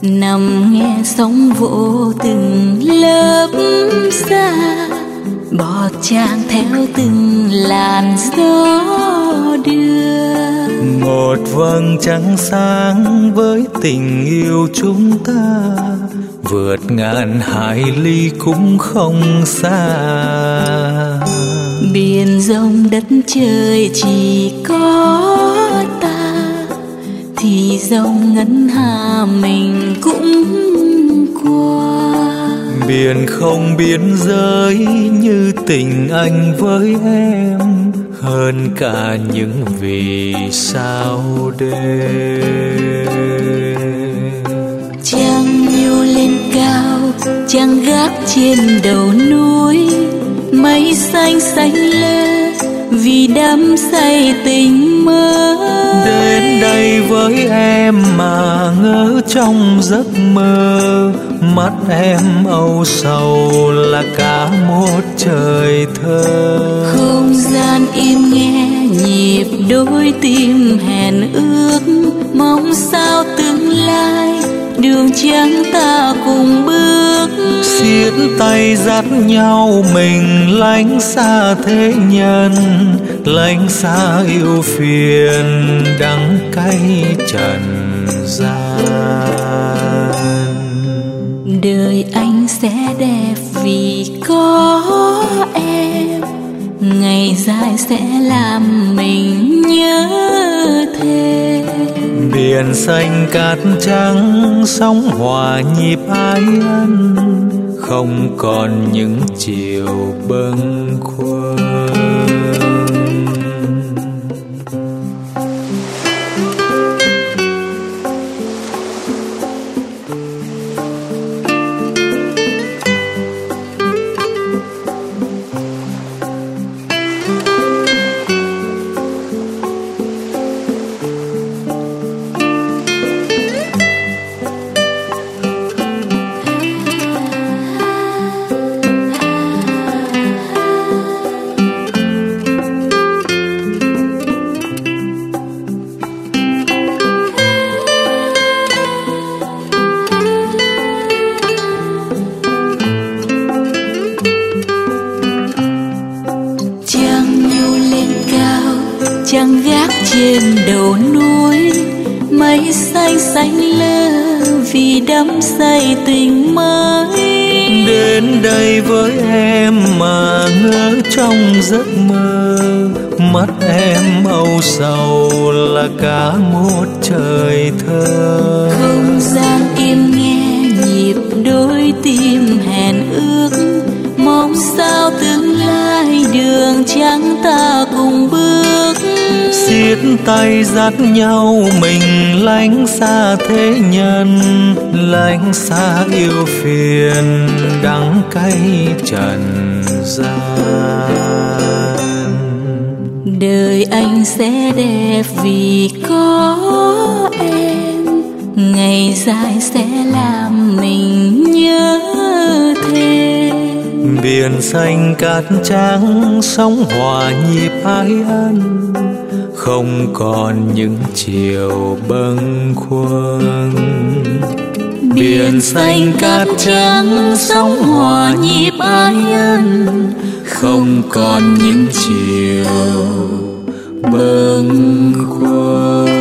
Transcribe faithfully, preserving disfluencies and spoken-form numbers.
nằm nghe sóng vỗ từng lớp xa, bọt tràng theo từng làn gió đưa. Một vầng trăng sáng với tình yêu chúng ta, vượt ngàn hải ly cũng không xa. Biển rộng đất trời chỉ có ta, thì dòng ngân hà mình cũng qua. Biển không biên giới như tình anh với em, hơn cả những vì sao đêm. Trăng nhô lên cao, trăng gác trên đầu núi, mây xanh xanh lơ vì đắm say tình mơ. Đến đây với em mà ngỡ trong giấc mơ, mắt em âu sầu là cả một trời thơ. Không gian im nghe nhịp đôi tim hẹn ước, mong sao tương lai đường trắng ta cùng bước. Siết tay dắt nhau mình lánh xa thế nhân, lánh xa yêu phiền đắng cay trần gian. Đời anh sẽ đẹp vì có em, ngày dài sẽ làm mình nhớ thêm. Biển xanh cát trắng sóng hòa nhịp ái ân, không còn những chiều bâng khuâng. Trăng gác trên đầu núi, mây xanh xanh lơ vì đắm say tình mới. Đến đây với em mà ngỡ trong giấc mơ, mắt em âu sầu là cả một trời thơ. Không gian im nghe nhịp đôi tim hẹn ước, mong sao tương lai đường trắng ta cùng bước. Siết tay dắt nhau mình lánh xa thế nhân, lánh xa yêu phiền đắng cay trần gian. Đời anh sẽ đẹp vì có em, ngày dài sẽ làm mình nhớ thêm. Biển xanh cát trắng sóng hòa nhịp ái ân, không còn những chiều bâng khuâng. Biển xanh cát trắng sóng hòa nhịp ái ân, không còn những chiều bâng khuâng.